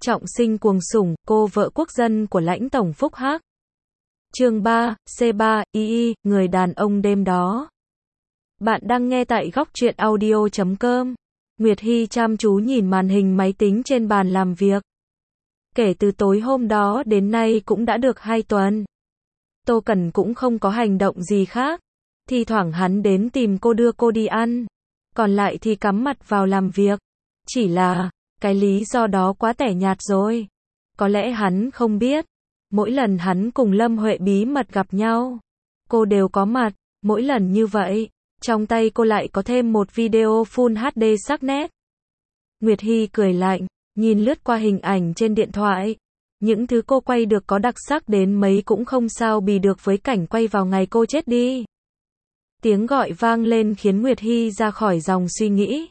Trọng sinh cuồng sủng, cô vợ quốc dân của lãnh tổng Phúc Hắc. Chương 3, C3, II, người đàn ông đêm đó. Bạn đang nghe tại góc truyện audio.com. Nguyệt Hi chăm chú nhìn màn hình máy tính trên bàn làm việc. Kể từ tối hôm đó đến nay cũng đã được 2 tuần. Tô Cẩn cũng không có hành động gì khác. Thi thoảng hắn đến tìm cô đưa cô đi ăn. Còn lại thì cắm mặt vào làm việc. Chỉ là, cái lý do đó quá tẻ nhạt rồi. Có lẽ hắn không biết. Mỗi lần hắn cùng Lâm Huệ bí mật gặp nhau, cô đều có mặt. Mỗi lần như vậy, trong tay cô lại có thêm một video Full HD sắc nét. Nguyệt Hi cười lạnh, nhìn lướt qua hình ảnh trên điện thoại. Những thứ cô quay được có đặc sắc đến mấy cũng không sao bì được với cảnh quay vào ngày cô chết đi. Tiếng gọi vang lên khiến Nguyệt Hi ra khỏi dòng suy nghĩ.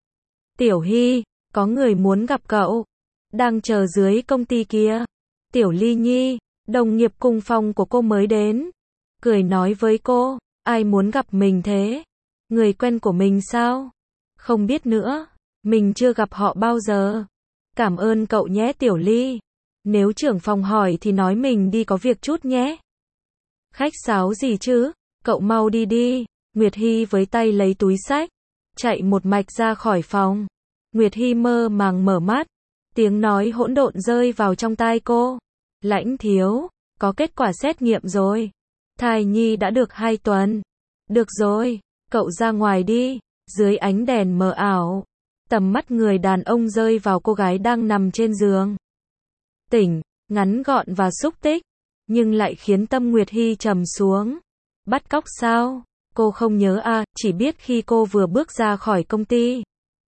Tiểu Hi, có người muốn gặp cậu. Đang chờ dưới công ty kia. Tiểu Ly Nhi, đồng nghiệp cùng phòng của cô mới đến. Cười nói với cô, ai muốn gặp mình thế? Người quen của mình sao? Không biết nữa, mình chưa gặp họ bao giờ. Cảm ơn cậu nhé Tiểu Ly. Nếu trưởng phòng hỏi thì nói mình đi có việc chút nhé. Khách sáo gì chứ, cậu mau đi đi. Nguyệt Hi với tay lấy túi xách, chạy một mạch ra khỏi phòng. Nguyệt Hi mơ màng mở mắt, tiếng nói hỗn độn rơi vào trong tai cô. Lãnh thiếu, có kết quả xét nghiệm rồi. Thai nhi đã được 2 tuần. Được rồi, cậu ra ngoài đi. Dưới ánh đèn mờ ảo, tầm mắt người đàn ông rơi vào cô gái đang nằm trên giường. Tỉnh, ngắn gọn và xúc tích, nhưng lại khiến tâm Nguyệt Hi trầm xuống. Bắt cóc sao? Cô không nhớ à, chỉ biết khi cô vừa bước ra khỏi công ty.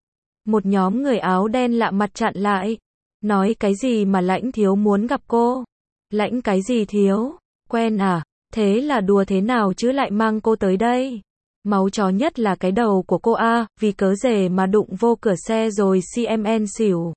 Một nhóm người áo đen lạ mặt chặn lại. Nói cái gì mà Lãnh thiếu muốn gặp cô? Lãnh cái gì thiếu? Quen à? Thế là đùa thế nào chứ lại mang cô tới đây? Máu chó nhất là cái đầu của cô à, vì cớ rể mà đụng vô cửa xe rồi CMN xỉu.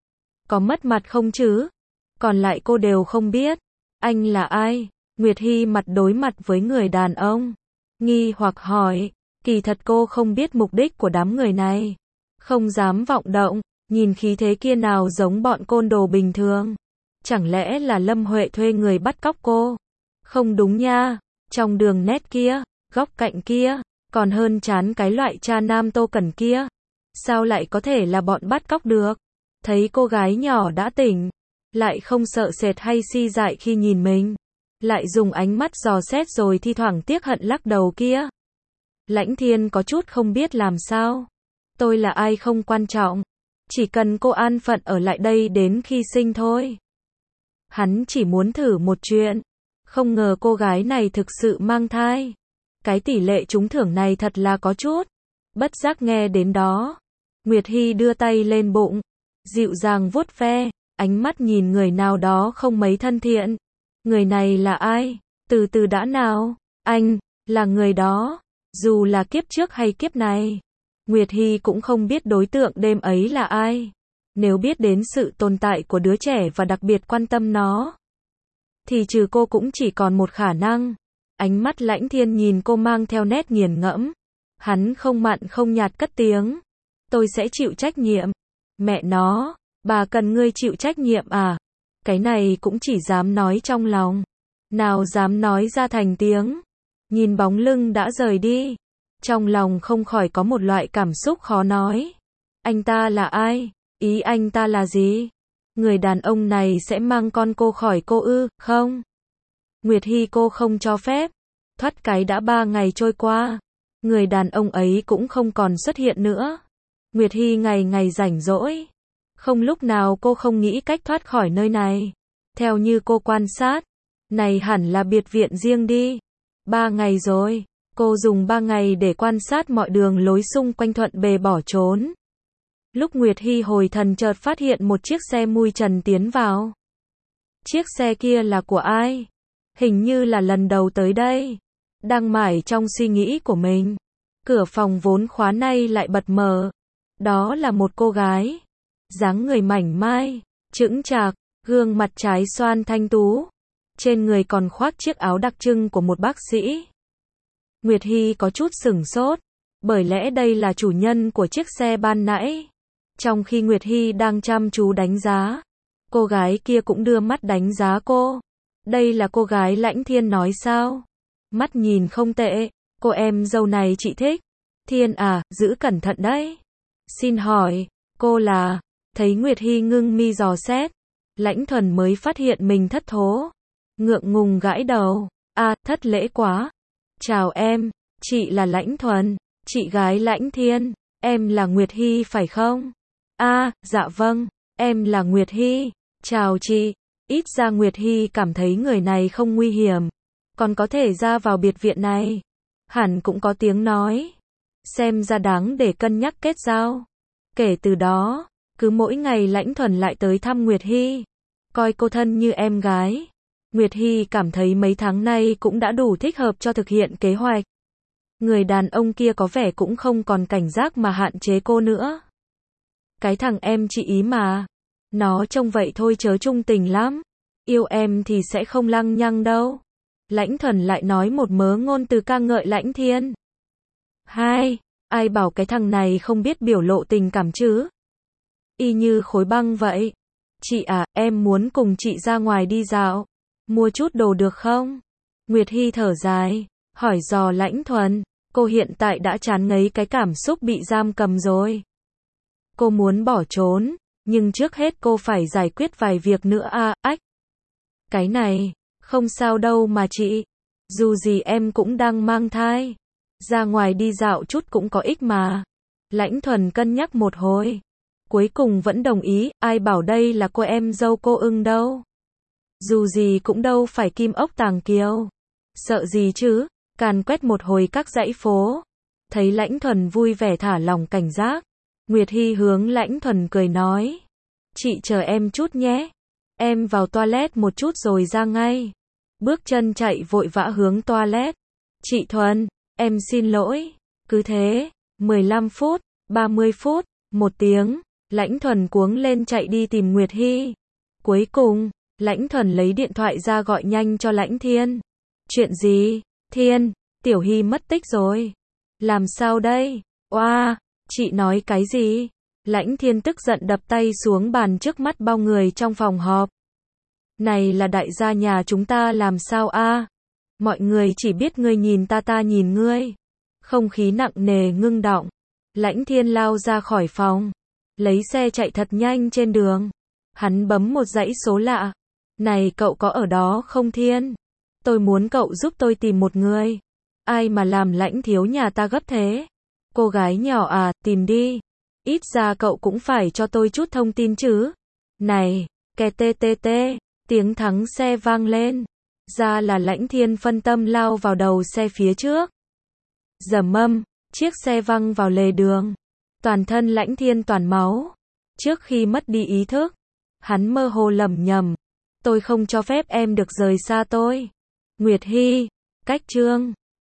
Có mất mặt không chứ? Còn lại cô đều không biết. Anh là ai? Nguyệt Hi mặt đối mặt với người đàn ông. Nghi hoặc hỏi. Kỳ thật cô không biết mục đích của đám người này. Không dám vọng động. Nhìn khí thế kia nào giống bọn côn đồ bình thường. Chẳng lẽ là Lâm Huệ thuê người bắt cóc cô? Không đúng nha. Trong đường nét kia, góc cạnh kia, còn hơn chán cái loại cha nam Tô Cẩn kia. Sao lại có thể là bọn bắt cóc được? Thấy cô gái nhỏ đã tỉnh, lại không sợ sệt hay si dại khi nhìn mình. Lại dùng ánh mắt dò xét rồi thi thoảng tiếc hận lắc đầu kia. Lãnh Thiên có chút không biết làm sao. Tôi là ai không quan trọng. Chỉ cần cô an phận ở lại đây đến khi sinh thôi. Hắn chỉ muốn thử một chuyện. Không ngờ cô gái này thực sự mang thai. Cái tỷ lệ trúng thưởng này thật là có chút. Bất giác nghe đến đó. Nguyệt Hi đưa tay lên bụng. Dịu dàng vuốt ve. Ánh mắt nhìn người nào đó không mấy thân thiện. Người này là ai? Từ từ đã nào. Anh, là người đó. Dù là kiếp trước hay kiếp này. Nguyệt Hi cũng không biết đối tượng đêm ấy là ai. Nếu biết đến sự tồn tại của đứa trẻ và đặc biệt quan tâm nó, thì trừ cô cũng chỉ còn một khả năng. Ánh mắt Lãnh Thiên nhìn cô mang theo nét nghiền ngẫm. Hắn không mặn không nhạt cất tiếng. Tôi sẽ chịu trách nhiệm. Mẹ nó, bà cần ngươi chịu trách nhiệm à? Cái này cũng chỉ dám nói trong lòng. Nào dám nói ra thành tiếng. Nhìn bóng lưng đã rời đi. Trong lòng không khỏi có một loại cảm xúc khó nói. Anh ta là ai? Ý anh ta là gì? Người đàn ông này sẽ mang con cô khỏi cô ư, không? Nguyệt Hi cô không cho phép. Thoát cái đã 3 ngày trôi qua. Người đàn ông ấy cũng không còn xuất hiện nữa. Nguyệt Hi ngày ngày rảnh rỗi. Không lúc nào cô không nghĩ cách thoát khỏi nơi này. Theo như cô quan sát, này hẳn là biệt viện riêng đi. 3 ngày rồi. Cô dùng 3 ngày để quan sát mọi đường lối xung quanh thuận bề bỏ trốn. Lúc Nguyệt Hi hồi thần chợt phát hiện một chiếc xe mui trần tiến vào. Chiếc xe kia là của ai? Hình như là lần đầu tới đây. Đang mải trong suy nghĩ của mình. Cửa phòng vốn khóa nay lại bật mở. Đó là một cô gái. Dáng người mảnh mai, chững chạc, gương mặt trái xoan thanh tú. Trên người còn khoác chiếc áo đặc trưng của một bác sĩ. Nguyệt Hi có chút sửng sốt, bởi lẽ đây là chủ nhân của chiếc xe ban nãy. Trong khi Nguyệt Hi đang chăm chú đánh giá, Cô gái kia cũng đưa mắt đánh giá cô. Đây là cô gái Lãnh Thiên nói sao? Mắt nhìn không tệ, cô em dâu này chị thích. Thiên à, giữ cẩn thận đấy. Xin hỏi, cô là... Thấy Nguyệt Hy ngưng mi dò xét, Lãnh Thuần mới phát hiện mình thất thố. Ngượng ngùng gãi đầu. À, thất lễ quá. Chào em, chị là Lãnh Thuần, chị gái Lãnh Thiên. Em là Nguyệt Hy phải không? À, dạ vâng, em là Nguyệt Hy. Chào chị. Ít ra Nguyệt Hy cảm thấy người này không nguy hiểm, còn có thể ra vào biệt viện này. Hẳn cũng có tiếng nói. Xem ra đáng để cân nhắc kết giao. Kể từ đó, cứ mỗi ngày Lãnh Thuần lại tới thăm Nguyệt Hy, coi cô thân như em gái. Nguyệt Hy cảm thấy mấy tháng nay cũng đã đủ thích hợp cho thực hiện kế hoạch. Người đàn ông kia có vẻ cũng không còn cảnh giác mà hạn chế cô nữa. Cái thằng em chị ý mà. Nó trông vậy thôi chớ trung tình lắm. Yêu em thì sẽ không lăng nhăng đâu. Lãnh Thuần lại nói một mớ ngôn từ ca ngợi Lãnh Thiên. Hai, ai bảo cái thằng này không biết biểu lộ tình cảm chứ? Y như khối băng vậy. Chị à, em muốn cùng chị ra ngoài đi dạo. Mua chút đồ được không? Nguyệt Hy thở dài, hỏi dò Lãnh Thuần. Cô hiện tại đã chán ngấy cái cảm xúc bị giam cầm rồi. Cô muốn bỏ trốn, nhưng trước hết cô phải giải quyết vài việc nữa à, ách. Cái này, không sao đâu mà chị. Dù gì em cũng đang mang thai. Ra ngoài đi dạo chút cũng có ích mà. Lãnh Thuần cân nhắc một hồi. Cuối cùng vẫn đồng ý, ai bảo đây là cô em dâu cô ưng đâu. Dù gì cũng đâu phải kim ốc tàng kiều. Sợ gì chứ, càn quét một hồi các dãy phố. Thấy Lãnh Thuần vui vẻ thả lòng cảnh giác. Nguyệt Hy hướng Lãnh Thuần cười nói. Chị chờ em chút nhé. Em vào toilet một chút rồi ra ngay. Bước chân chạy vội vã hướng toilet. Chị Thuần, em xin lỗi. Cứ thế, 15 phút, 30 phút, 1 tiếng. Lãnh Thuần cuống lên chạy đi tìm Nguyệt Hy. Cuối cùng, Lãnh Thuần lấy điện thoại ra gọi nhanh cho Lãnh Thiên. Chuyện gì? Thiên, Tiểu Hy mất tích rồi. Làm sao đây? Oa, chị nói cái gì? Lãnh Thiên tức giận đập tay xuống bàn trước mắt bao người trong phòng họp. Này là đại gia nhà chúng ta làm sao a? Mọi người chỉ biết ngươi nhìn ta nhìn ngươi. Không khí nặng nề ngưng đọng. Lãnh Thiên lao ra khỏi phòng, lấy xe chạy thật nhanh trên đường. Hắn bấm một dãy số lạ. Này cậu có ở đó không Thiên? Tôi muốn cậu giúp tôi tìm một người. Ai mà làm Lãnh thiếu nhà ta gấp thế? Cô gái nhỏ à, tìm đi. Ít ra cậu cũng phải cho tôi chút thông tin chứ. Này, ke tê tê tê, tiếng thắng xe vang lên. Ra là Lãnh Thiên phân tâm lao vào đầu xe phía trước. Rầm mâm, chiếc xe văng vào lề đường. Toàn thân Lãnh Thiên toàn máu. Trước khi mất đi ý thức, hắn mơ hồ lẩm nhẩm. Tôi không cho phép em được rời xa tôi. Nguyệt Hy, cách chương.